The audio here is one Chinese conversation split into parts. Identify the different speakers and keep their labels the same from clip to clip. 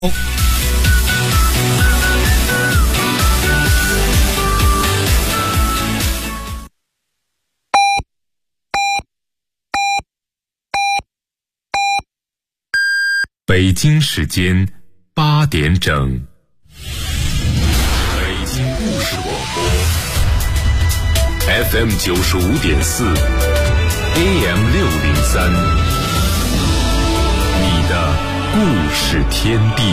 Speaker 1: 北京时间8点整，北京故事广播 FM 95.4 AM 603，你的故事天地。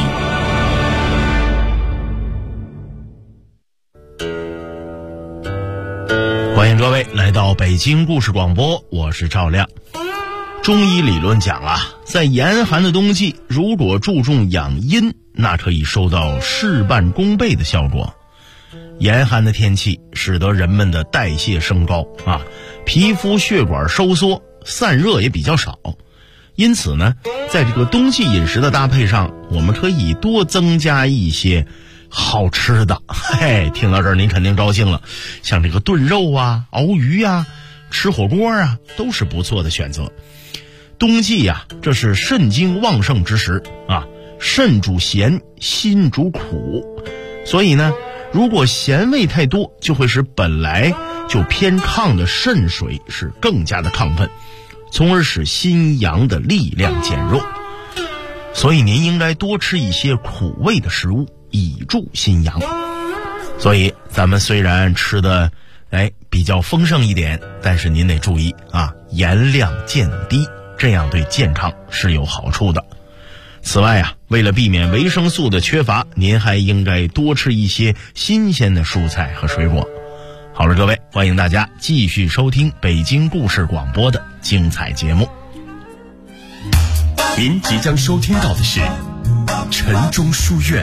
Speaker 2: 欢迎各位来到北京故事广播，我是赵亮。中医理论讲啊，在严寒的冬季，如果注重养阴，那可以收到事半功倍的效果。严寒的天气使得人们的代谢升高啊，皮肤血管收缩，散热也比较少。因此呢，在这个冬季饮食的搭配上，我们可以多增加一些好吃的。嘿，听到这儿您肯定高兴了，像这个炖肉啊、熬鱼啊、吃火锅啊，都是不错的选择。冬季呀，这是肾精旺盛之时啊，肾主咸，心主苦，所以呢，如果咸味太多，就会使本来就偏亢的肾水是更加的亢奋，从而使心阳的力量减弱。所以您应该多吃一些苦味的食物，以助心阳。所以咱们虽然吃的比较丰盛一点，但是您得注意啊，盐量渐低，这样对健康是有好处的。此外啊，为了避免维生素的缺乏，您还应该多吃一些新鲜的蔬菜和水果。好了，各位，欢迎大家继续收听北京故事广播的精彩节目。
Speaker 1: 您即将收听到的是晨钟书院。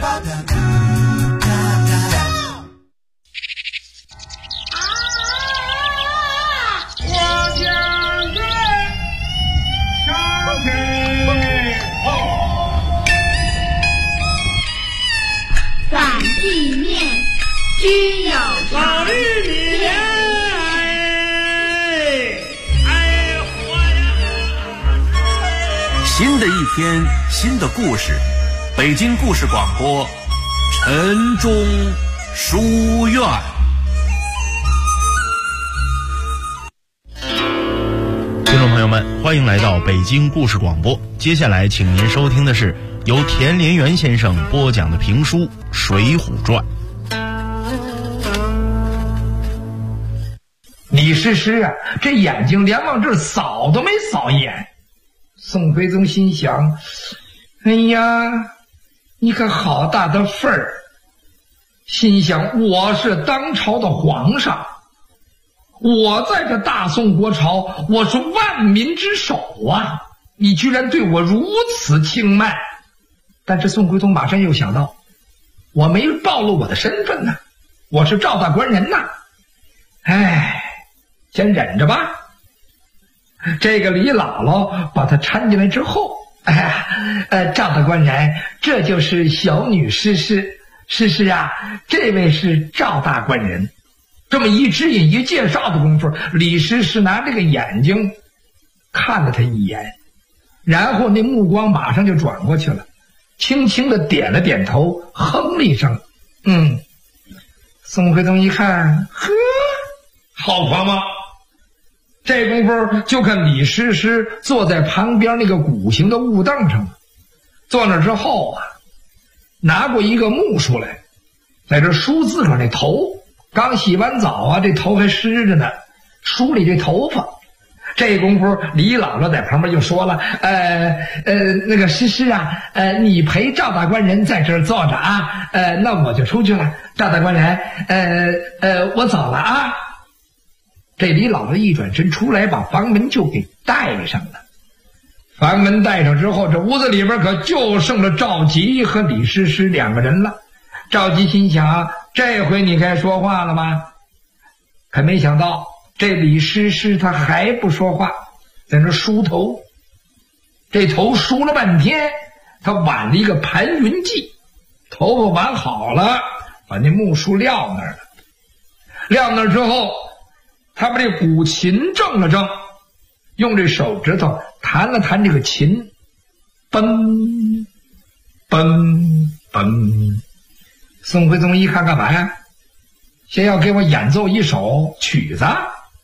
Speaker 3: 地面均有
Speaker 4: 老绿里面
Speaker 5: 新的一天，新的故事，北京故事广播晨钟书院。
Speaker 2: 听众朋友们，欢迎来到北京故事广播。接下来请您收听的是由田连元先生播讲的评书《水浒传》。
Speaker 4: 李师师啊，这眼睛连往这儿扫都没扫一眼。宋徽宗心想，哎呀，你可好大的份儿！心想，我是当朝的皇上，我在这大宋国朝，我是万民之首啊！你居然对我如此轻慢！但是宋徽宗马上又想到，我没暴露我的身份呢，我是赵大官人呐。哎，先忍着吧。这个李姥姥把他搀进来之后，赵大官人，这就是小女诗诗。诗诗啊，这位是赵大官人。这么一指引一介绍的功夫，李诗诗拿这个眼睛看了他一眼，然后那目光马上就转过去了，轻轻的点了点头，哼了一声。宋徽宗一看，呵，好狂吗？这功夫就看李师师坐在旁边那个鼓形的木凳上，坐那之后啊，拿过一个木梳来，在这梳自个儿那头，刚洗完澡啊，这头还湿着呢，梳理这头发。这功夫李姥姥在旁边就说了，那个诗诗啊，你陪赵大官人在这儿坐着啊，那我就出去了。赵大官人，我走了啊。这李姥姥一转身出来，把房门就给带上了。房门带上之后，这屋子里边可就剩了赵吉和李师师两个人了。赵吉心想，这回你该说话了吗？可没想到这李师师他还不说话，在那梳头。这头梳了半天，他挽了一个盘云髻，头发挽好了，把那木梳撂那儿了。撂那儿之后，他把这古琴正了正，用这手指头弹了弹这个琴，嘣嘣嘣。宋徽宗一看干嘛呀？先要给我演奏一首曲子，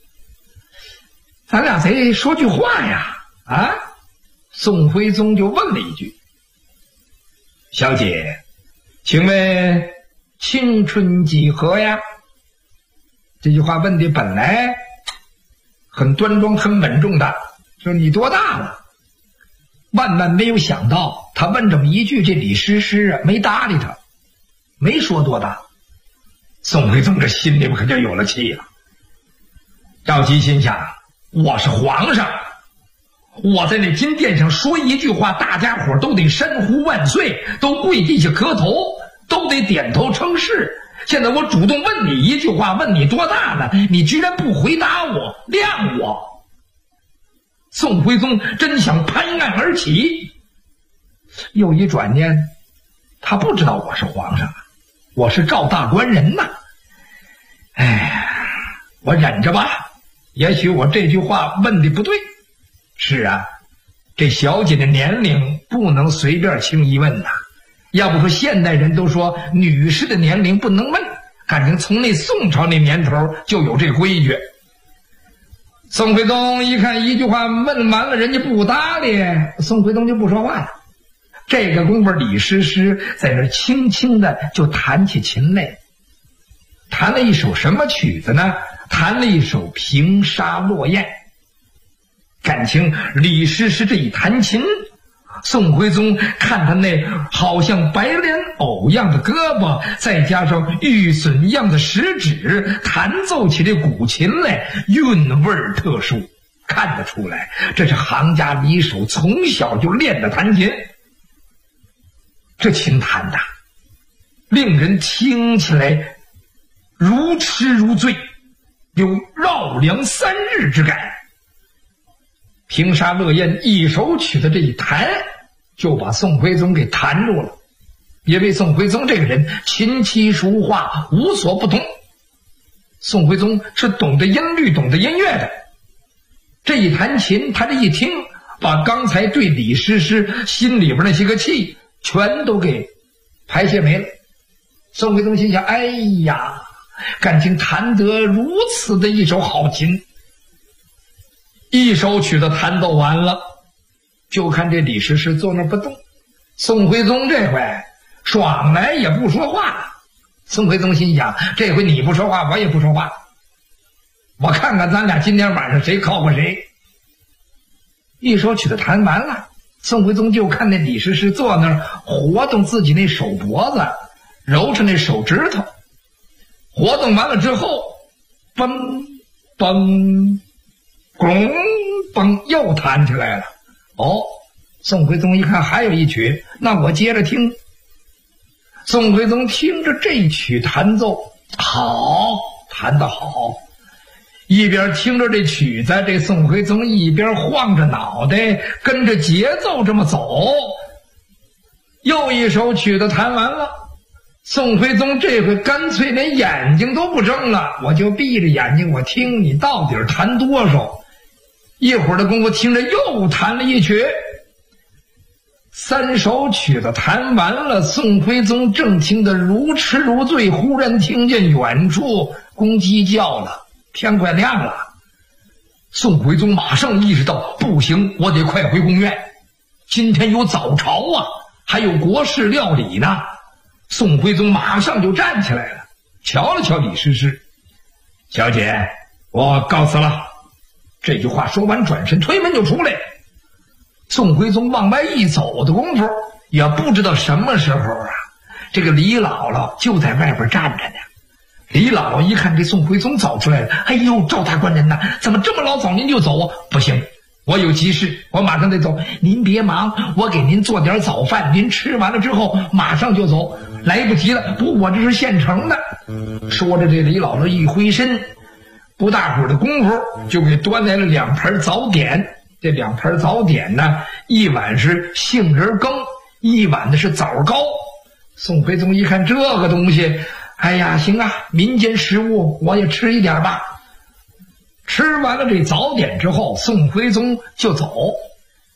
Speaker 4: 咱俩得说句话呀！啊，宋徽宗就问了一句：“小姐，请问青春几何呀？”这句话问的本来很端庄很稳重的，说你多大了？万万没有想到他问这么一句，这李师师没搭理他，没说多大。宋徽宗这心里可就有了气了，赵佶心想，我是皇上，我在那金殿上说一句话，大家伙都得山呼万岁，都跪地下磕头，都得点头称是。现在我主动问你一句话，问你多大呢？你居然不回答我，晾我。宋徽宗真想拍案而起，又一转念，他不知道我是皇上啊，我是赵大官人呐。哎呀，我忍着吧，也许我这句话问的不对。是啊，这小姐的年龄不能随便轻易问呐。要不说现代人都说女士的年龄不能问，感情从那宋朝那年头就有这规矩。宋徽宗一看一句话问完了，人家不搭理，宋徽宗就不说话了。这个功夫，李师师在那轻轻的就弹起琴来，弹了一首什么曲子呢？弹了一首《平沙落雁》。感情李师师这一弹琴，宋徽宗看他那好像白莲藕样的胳膊，再加上玉笋样的食指，弹奏起这古琴来，韵味特殊，看得出来这是行家李手从小就练的弹琴。这琴弹的令人听起来如痴如醉，有绕梁三日之感。平沙落雁一首曲子这一弹，就把宋徽宗给弹住了。因为宋徽宗这个人琴棋书画无所不通，宋徽宗是懂得音律懂得音乐的。这一弹琴，他这一听，把刚才对李师师心里边那些个气全都给排泄没了。宋徽宗心想，哎呀，感情弹得如此的一手好琴。一首曲子弹奏完了，就看这李师师坐那不动。宋徽宗这回爽来也不说话了。宋徽宗心想，这回你不说话，我也不说话，我看看咱俩今天晚上谁靠过谁。一首曲子弹完了，宋徽宗就看那李师师坐那儿活动自己那手脖子，揉着那手指头，活动完了之后，嘣嘣咣嘣又弹起来了。哦，宋徽宗一看还有一曲，那我接着听。宋徽宗听着这曲弹奏，好，弹得好。一边听着这曲子，这宋徽宗一边晃着脑袋，跟着节奏这么走。又一首曲子弹完了，宋徽宗这回干脆连眼睛都不睁了，我就闭着眼睛，我听你到底弹多少。一会儿的功夫，听着又弹了一曲。三首曲子弹完了，宋徽宗正听得如痴如醉，忽然听见远处公鸡叫了，天快亮了。宋徽宗马上意识到，不行，我得快回宫院，今天有早朝啊，还有国事料理呢。宋徽宗马上就站起来了，瞧了瞧李师师，小姐，我告辞了。这句话说完，转身推门就出来。宋徽宗往外一走的功夫，也不知道什么时候啊，这个李姥姥就在外边站着呢。李姥姥一看这宋徽宗走出来了，哎呦，赵大官人呐，怎么这么老早您就走啊？不行，我有急事，我马上得走。您别忙，我给您做点早饭，您吃完了之后马上就走。来不及了，不，我这是现成的。说着，这李姥姥一挥身，不大会儿的功夫就给端来了两盘早点。这两盘早点呢，一碗是杏仁羹，一碗的是枣糕。宋徽宗一看这个东西，哎呀，行啊，民间食物我也吃一点吧。吃完了这早点之后，宋徽宗就走。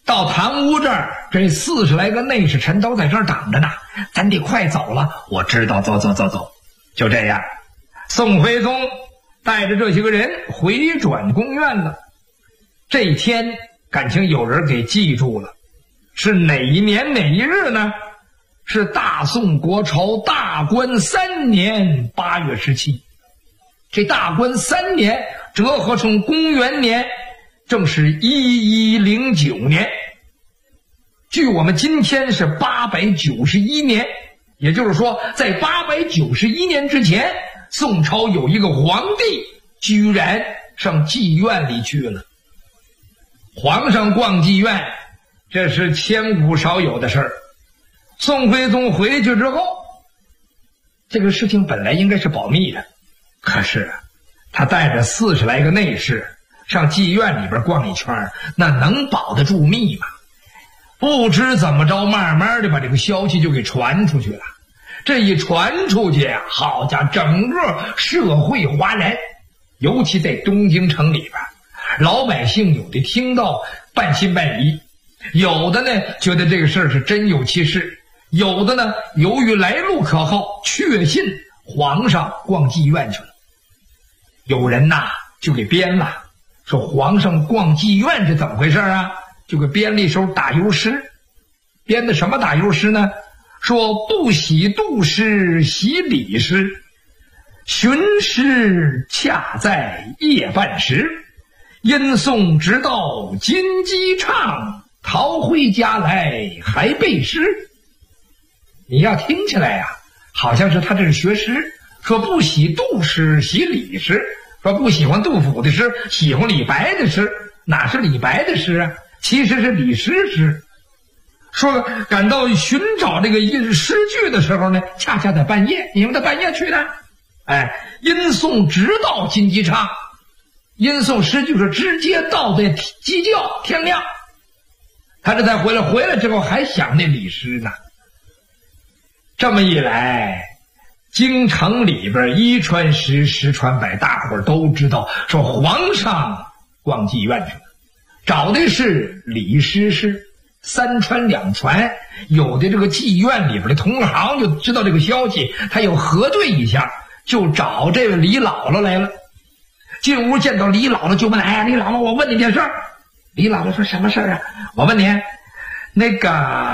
Speaker 4: 到堂屋这儿，这40来个内侍臣都在这儿等着呢，咱得快走了。我知道，走。就这样，宋徽宗带着这些个人回转宫院了。这一天感情有人给记住了，是哪一年哪一日呢？是大宋国朝大观3年8月17。这大观3年折合成公元年，正是1109年。距我们今天是891年，也就是说，在891年之前，宋朝有一个皇帝居然上妓院里去了。皇上逛妓院，这是千古少有的事儿。宋徽宗回去之后，这个事情本来应该是保密的，可是他带着40来个内侍上妓院里边逛一圈，那能保得住密吗？不知怎么着，慢慢的把这个消息就给传出去了。这一传出去啊，好家伙，整个社会哗然，尤其在东京城里边，老百姓有的听到半信半疑，有的呢觉得这个事儿是真有其事，有的呢由于来路可靠，确信皇上逛妓院去了。有人呐就给编了，说皇上逛妓院是怎么回事啊？就给编了一首打油诗。编的什么打油诗呢？说不喜杜诗，喜李诗，寻诗恰在夜半时，因诵直到金鸡唱，逃回家来还背诗。你要听起来啊，好像是他这是学诗，说不喜杜诗，喜李诗，说不喜欢杜甫的诗，喜欢李白的诗。哪是李白的诗啊？其实是李师诗。说赶到寻找这个诗句的时候呢，恰恰在半夜，你们在半夜去的。因诵直到金鸡唱，因诵诗句是直接到在鸡叫天亮。他这才回来之后还想那李诗呢。这么一来，京城里边一传十，十传百，大伙儿都知道说皇上逛妓院去了，找的是李师师。3传2传，有的这个妓院里边的同行就知道这个消息，他又核对一下，就找这位李姥姥来了。进屋见到李姥姥就问：李姥姥，我问你件事儿。李姥姥说：什么事儿啊？我问你，那个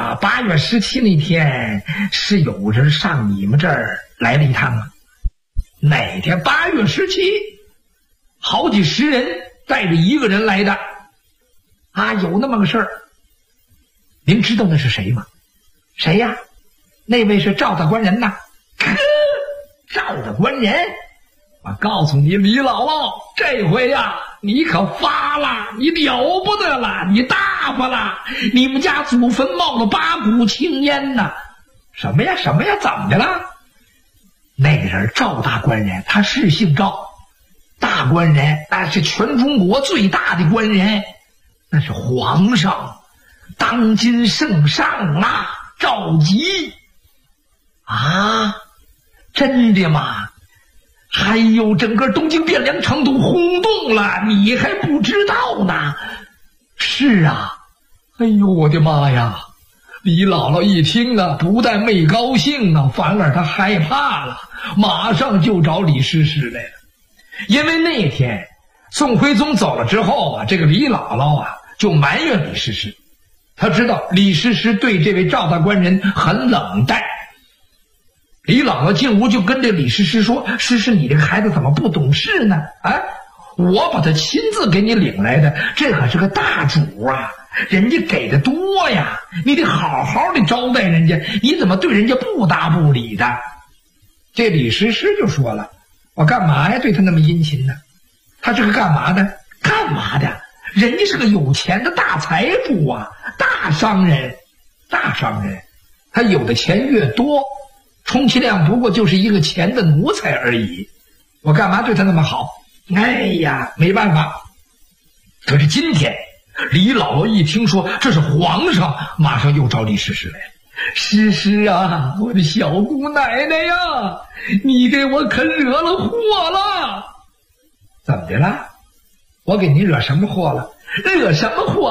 Speaker 4: 8月17那天是有人上你们这儿来了一趟吗？哪天8月17？好几十人带着一个人来的啊，有那么个事儿。您知道那是谁吗？谁呀？那位是赵大官人呐。赵大官人，我告诉你李姥姥，这回呀你可发了，你了不得了，你大发了，你们家祖坟冒了8股青烟呐。什么呀？怎么的了？那个人赵大官人，他是姓赵，大官人那是全中国最大的官人，那是皇上当今圣上啊，赵佶啊，真的吗？还有整个东京汴梁城都轰动了，你还不知道呢？是啊，哎呦我的妈呀！李姥姥一听啊，不但没高兴啊，反而她害怕了，马上就找李师师来了。因为那天宋徽宗走了之后啊，这个李姥姥啊就埋怨李师师。他知道李师师对这位赵大官人很冷淡。李姥姥进屋就跟这李师师说：师师，你这个孩子怎么不懂事呢？我把他亲自给你领来的，这可是个大主啊，人家给的多呀，你得好好的招待人家，你怎么对人家不搭不理的？这李师师就说了：我干嘛呀对他那么殷勤呢？他是个干嘛的？人家是个有钱的大财主啊，大商人，他有的钱越多，充其量不过就是一个钱的奴才而已，我干嘛对他那么好？哎呀，没办法。可是今天李姥姥一听说这是皇上，马上又找李师师来了。师师啊，我的小姑奶奶呀，你给我可惹了祸了。怎么的了？我给您惹什么祸了？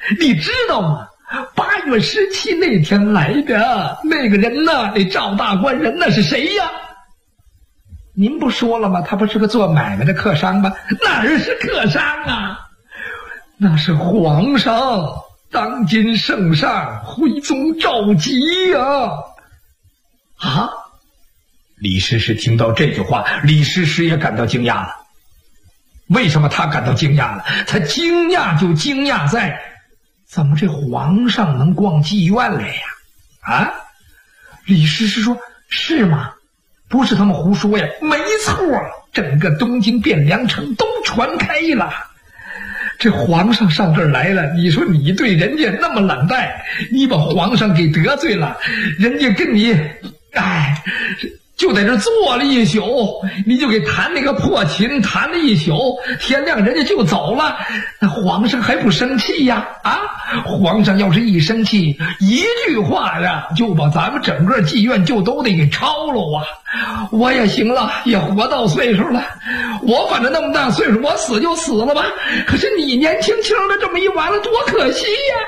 Speaker 4: 你知道吗？8月17那天来的那个人呢，那赵大官人那是谁呀？您不说了吗？他不是个做买卖的客商吗？哪儿是客商啊？那是皇上，当今圣上徽宗赵佶呀！啊！李师师听到这句话，李师师也感到惊讶了。为什么他感到惊讶了？他惊讶就惊讶在，怎么这皇上能逛妓院来呀？啊！李师师说：“是吗？不是他们胡说呀，没错，整个东京汴梁城都传开了。这皇上上这儿来了，你说你对人家那么冷淡，你把皇上给得罪了，人家跟你，就在这坐了一宿，你就给弹那个破琴，弹了一宿，天亮人家就走了，那皇上还不生气呀？啊，皇上要是一生气，一句话呀，就把咱们整个妓院就都得给抄了啊！我也行了，也活到岁数了，我反正那么大岁数，我死就死了吧。可是你年轻轻的这么一完了，多可惜呀！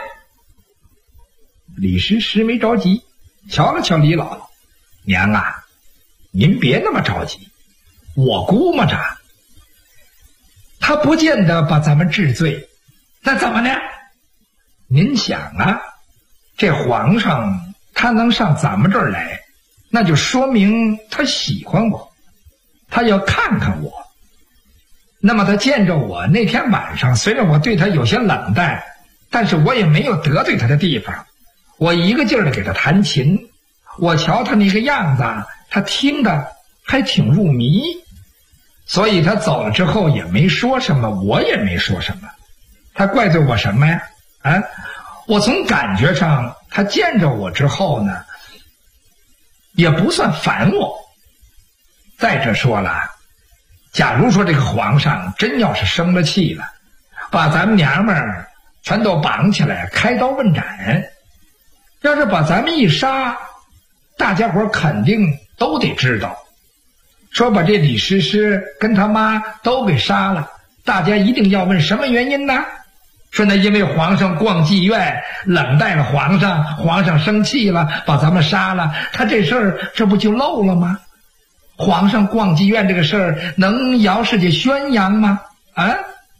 Speaker 4: 李师师没着急，瞧了瞧李姥姥，娘啊，您别那么着急，我估摸着他不见得把咱们治罪，那怎么呢？您想啊，这皇上他能上咱们这儿来，那就说明他喜欢我，他要看看我。那么他见着我那天晚上，虽然我对他有些冷淡，但是我也没有得罪他的地方，我一个劲儿的给他弹琴，我瞧他那个样子，他听的还挺入迷，所以他走了之后也没说什么，我也没说什么。他怪罪我什么呀？啊，我从感觉上，他见着我之后呢，也不算烦我。再者说了，假如说这个皇上真要是生了气了，把咱们娘们儿全都绑起来开刀问斩，要是把咱们一杀，大家伙肯定都得知道，说把这李师师跟他妈都给杀了，大家一定要问什么原因呢？说那因为皇上逛妓院冷待了皇上，皇上生气了，把咱们杀了，他这事儿这不就漏了吗？皇上逛妓院这个事儿能摇世界宣扬吗？啊？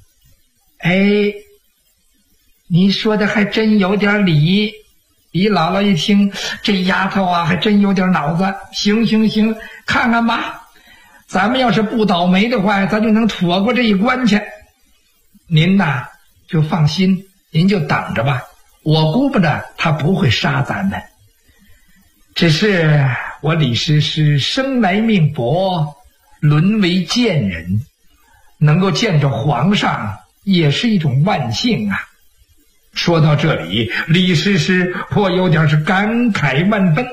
Speaker 4: 你说的还真有点理。李姥姥一听，这丫头啊还真有点脑子。行，看看吧，咱们要是不倒霉的话，咱就能躲过这一关去。您呐就放心，您就等着吧，我估摸着他不会杀咱们，只是我李师师生来命薄，沦为贱人，能够见着皇上也是一种万幸啊。说到这里，李师师颇有点是感慨万分。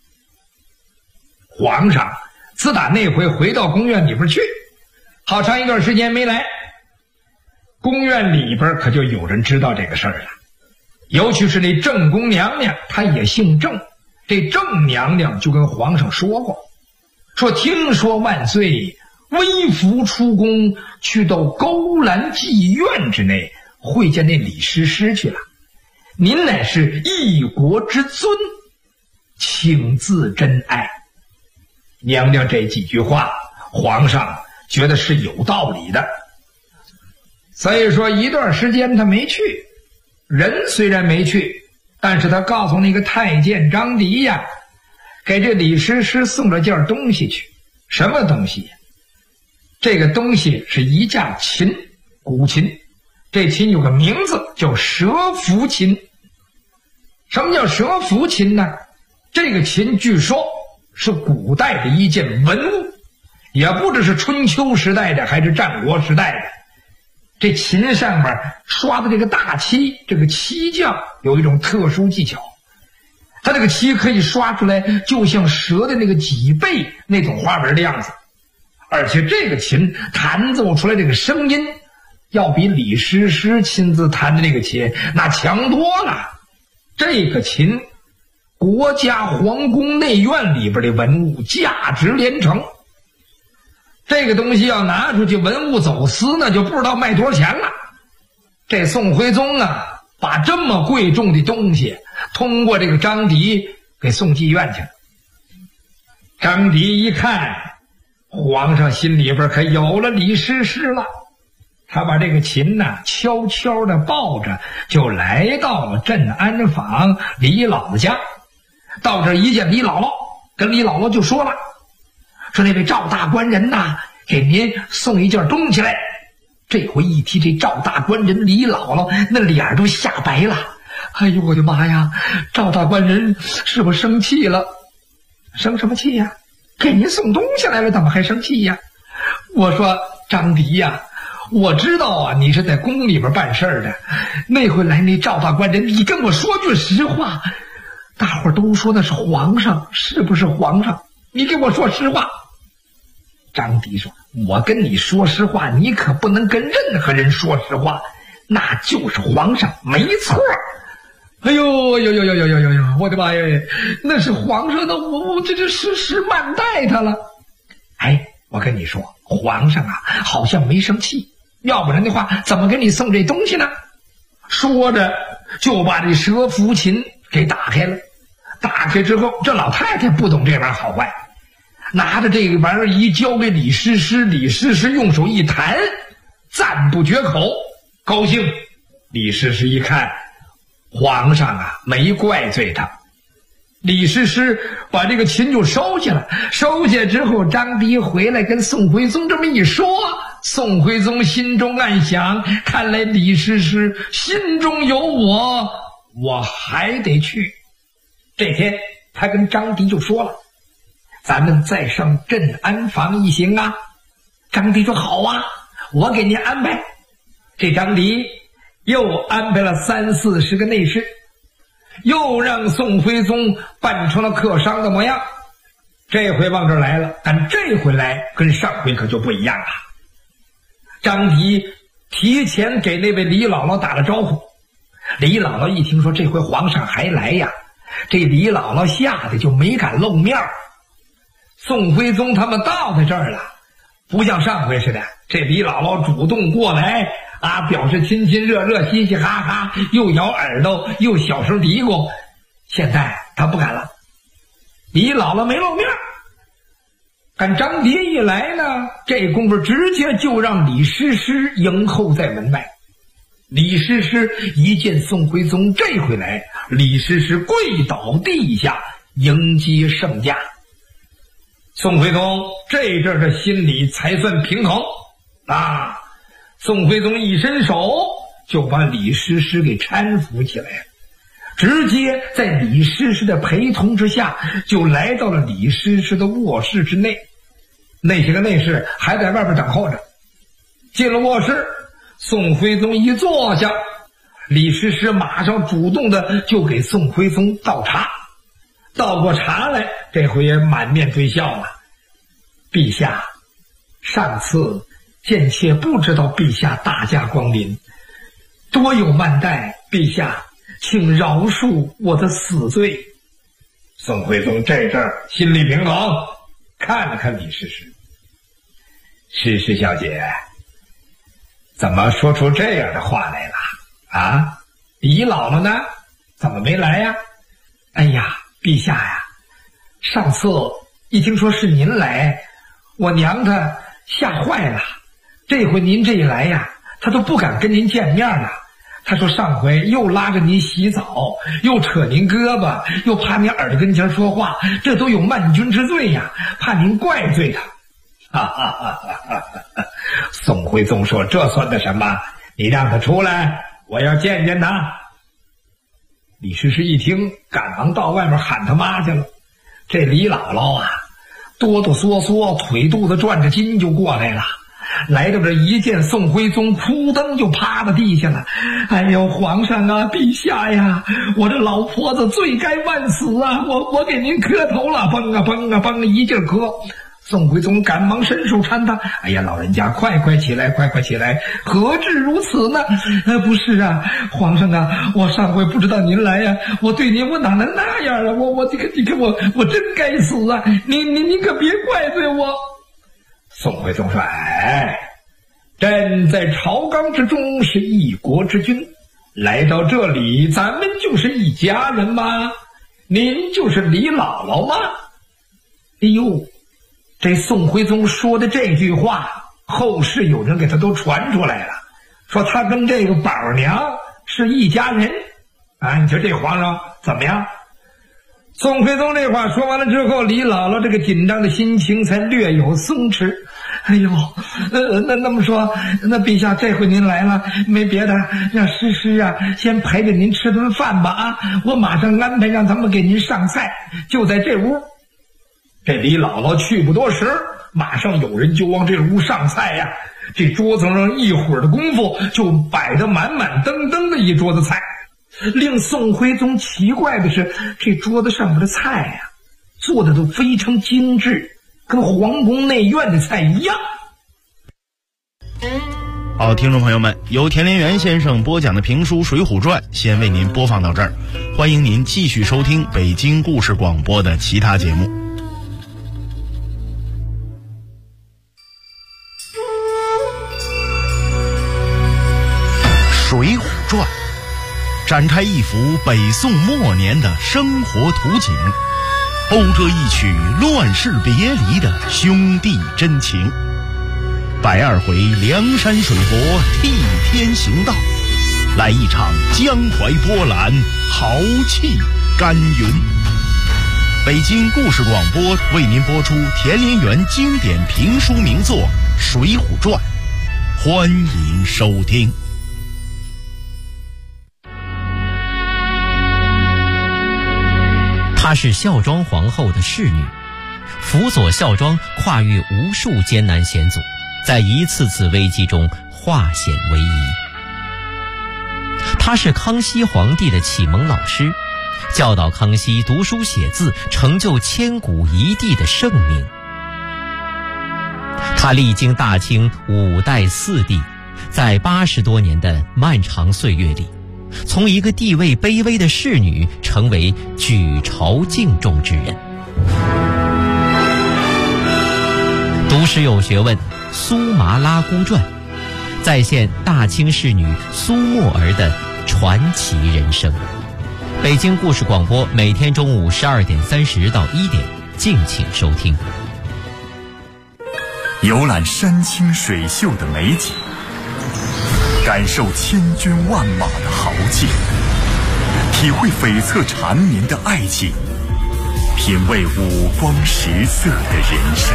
Speaker 4: 皇上自打那回回到宫院里边去，好长一段时间没来，宫院里边可就有人知道这个事儿了，尤其是那正宫娘娘，她也姓郑。这郑娘娘就跟皇上说过，说听说万岁微服出宫，去到勾栏妓院之内会见那李师师去了，您乃是一国之尊，请自珍爱。娘娘这几句话，皇上觉得是有道理的，所以说一段时间他没去，人虽然没去，但是他告诉那个太监张迪呀，给这李师师送了件东西去。什么东西？这个东西是一架琴，古琴。这琴有个名字叫蛇服琴。什么叫蛇服琴呢？这个琴据说是古代的一件文物，也不知是春秋时代的还是战国时代的。这琴上面刷的这个大漆，这个漆匠有一种特殊技巧，它这个漆可以刷出来就像蛇的那个脊背那种花纹的样子，而且这个琴弹奏出来这个声音要比李师师亲自弹的那个琴那强多了。这个琴国家皇宫内院里边的文物，价值连城。这个东西要拿出去文物走私，那就不知道卖多少钱了。这宋徽宗啊， 把这么贵重的东西通过这个张迪给送妓院去了。张迪一看，皇上心里边可有了李师师了，他把这个琴呢悄悄地抱着，就来到了镇安坊李姥姥家。到这儿一见李姥姥，跟李姥姥就说了，说那位赵大官人呐，给您送一件东西来。这回一提这赵大官人，李姥姥那脸都吓白了。哎呦我的妈呀，赵大官人是不是生气了？生什么气呀？给您送东西来了，怎么还生气呀？我说张迪呀，我知道啊，你是在宫里边办事的。那回来那赵大官人，你跟我说句实话，大伙儿都说那是皇上，是不是皇上？你跟我说实话。张迪说，我跟你说实话，你可不能跟任何人说实话，那就是皇上，没错。哎呦呦呦呦呦呦呦呦！我的妈呀，那是皇上的，我这时时慢待他了。哎，我跟你说，皇上啊，好像没生气，要不然的话，怎么给你送这东西呢？说着，就把这蛇符琴给打开了。打开之后，这老太太不懂这玩意儿好坏，拿着这个玩意儿一交给李师师，李师师用手一弹，赞不绝口，高兴。李师师一看，皇上啊没怪罪他，李师师把这个琴就收下了。收下之后，张迪回来跟宋徽宗这么一说，宋徽宗心中暗想，看来李师师心中有我，我还得去。这天他跟张迪就说了，咱们再上镇安坊一行啊。张迪说好啊，我给您安排。这张迪又安排了30-40个内侍，又让宋徽宗扮成了客商的模样。这回往这儿来了，但这回来跟上回可就不一样了。张迪提前给那位李姥姥打了招呼。李姥姥一听说这回皇上还来呀，这李姥姥吓得就没敢露面。宋徽宗他们到在这儿了，不像上回似的，这李姥姥主动过来啊，表示亲亲热热，嘻嘻哈哈，又咬耳朵，又小声嘀咕。现在他不敢了，李姥姥没露面。但张迪一来呢，这功夫直接就让李师师迎候在门外。李师师一见宋徽宗这回来，李师师跪倒地下迎接圣驾。宋徽宗这阵的心里才算平衡啊！宋徽宗一伸手就把李师师给搀扶起来了，直接在李师师的陪同之下就来到了李师师的卧室之内。那些个内侍还在外边等候着。进了卧室，宋徽宗一坐下，李师师马上主动的就给宋徽宗倒茶。倒过茶来，这回也满面堆笑了。陛下，上次贱妾不知道陛下大驾光临，多有慢待，陛下请饶恕我的死罪。宋徽宗这阵儿心里平衡，看了看李师师，师师小姐怎么说出这样的话来了啊？李姥姥呢？怎么没来呀？哎呀，陛下呀，上次一听说是您来，我娘她吓坏了。这回您这一来呀，她都不敢跟您见面了。她说上回又拉着您洗澡，又扯您胳膊，又怕您耳朵跟前说话，这都有慢君之罪呀，怕您怪罪她。哈哈哈哈哈！宋徽宗说：“这算得什么？你让他出来，我要见见他。”李师师一听，赶忙到外面喊他妈去了。这李姥姥啊，哆哆嗦嗦，腿肚子转着筋就过来了。来到这一见宋徽宗，扑腾就趴到地下了。哎呦，皇上啊，陛下呀，我这老婆子罪该万死啊！我给您磕头了，蹦啊蹦啊蹦，一劲磕。宋徽宗赶忙伸手搀他，哎呀，老人家，快快起来，快快起来，何至如此呢？不是啊，皇上啊，我上回不知道您来呀，我对您我哪能那样啊？你看我真该死啊！您可别怪罪我。宋徽宗说：“哎，朕在朝纲之中是一国之君， 来到这里，咱们就是一家人嘛。您就是李姥姥吗？哎呦，这宋徽宗说的这句话，后世有人给他都传出来了，说他跟这个宝娘是一家人啊。你说这皇上怎么样？宋徽宗这话说完了之后，李姥姥这个紧张的心情才略有松弛。哎呦，那么说，那陛下这回您来了，没别的，让诗诗啊先陪着您吃顿饭吧啊！我马上安排让他们给您上菜，就在这屋。这李姥姥去不多时，马上有人就往这屋上菜呀。这桌子上一会儿的功夫，就摆得满满登登的一桌子菜。令宋徽宗奇怪的是，这桌子上面的菜呀，做的都非常精致，跟皇宫内院的菜一样。
Speaker 2: 好，听众朋友们，由田连元先生播讲的评书《水浒传》先为您播放到这儿，欢迎您继续收听北京故事广播的其他节目。《水浒传》展开一幅北宋末年的生活图景，讴歌一曲乱世别离的兄弟真情。120回梁山水泊替天行道，来一场江淮波澜，豪气干云。北京故事广播为您播出田连元经典评书名作《水浒传》，欢迎收听。
Speaker 6: 她是孝庄皇后的侍女，辅佐孝庄跨越无数艰难险阻，在一次次危机中化险为夷。她是康熙皇帝的启蒙老师，教导康熙读书写字，成就千古一帝的盛名。她历经大清5代4帝，在80多年的漫长岁月里，从一个地位卑微的侍女成为举朝敬重之人。读史有学问，苏麻拉姑传再现大清侍女苏沫儿的传奇人生。北京故事广播每天中午12点30到1点，敬请收听。
Speaker 7: 游览山清水秀的美景，感受千军万马的豪气，体会悱恻缠绵的爱情，品味五光十色的人生。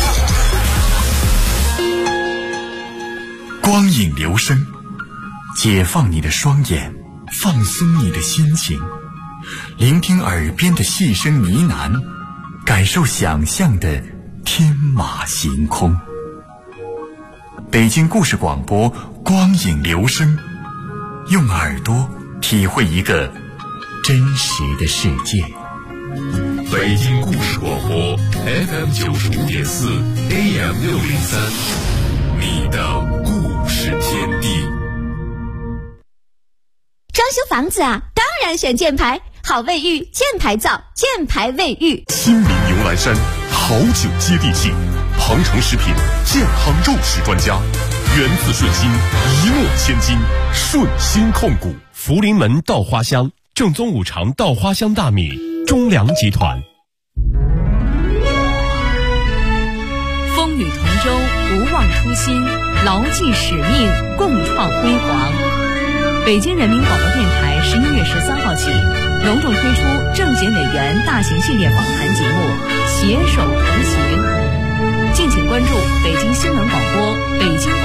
Speaker 7: 光影留声，解放你的双眼，放松你的心情，聆听耳边的细声呢喃，感受想象的天马行空。北京故事广播，光影留声，用耳朵体会一个真实的世界。
Speaker 1: 北京故事广播 FM 95.4 AM 603，你的故事天地。
Speaker 8: 装修房子啊，当然选箭牌，好卫浴，箭牌造，箭牌卫浴。
Speaker 1: 新民牛栏山，好酒接地气，鹏城食品健康肉食专家，源自顺心，一诺千金，顺心控股。福临门稻花香，正宗五常稻花香大米，中粮集团。
Speaker 9: 风雨同舟，不忘初心，牢记使命，共创辉煌。北京人民广播电台11月13号起，隆重推出政协委员大型系列访谈节目《携手同行》，敬请关注北京新闻广播、北京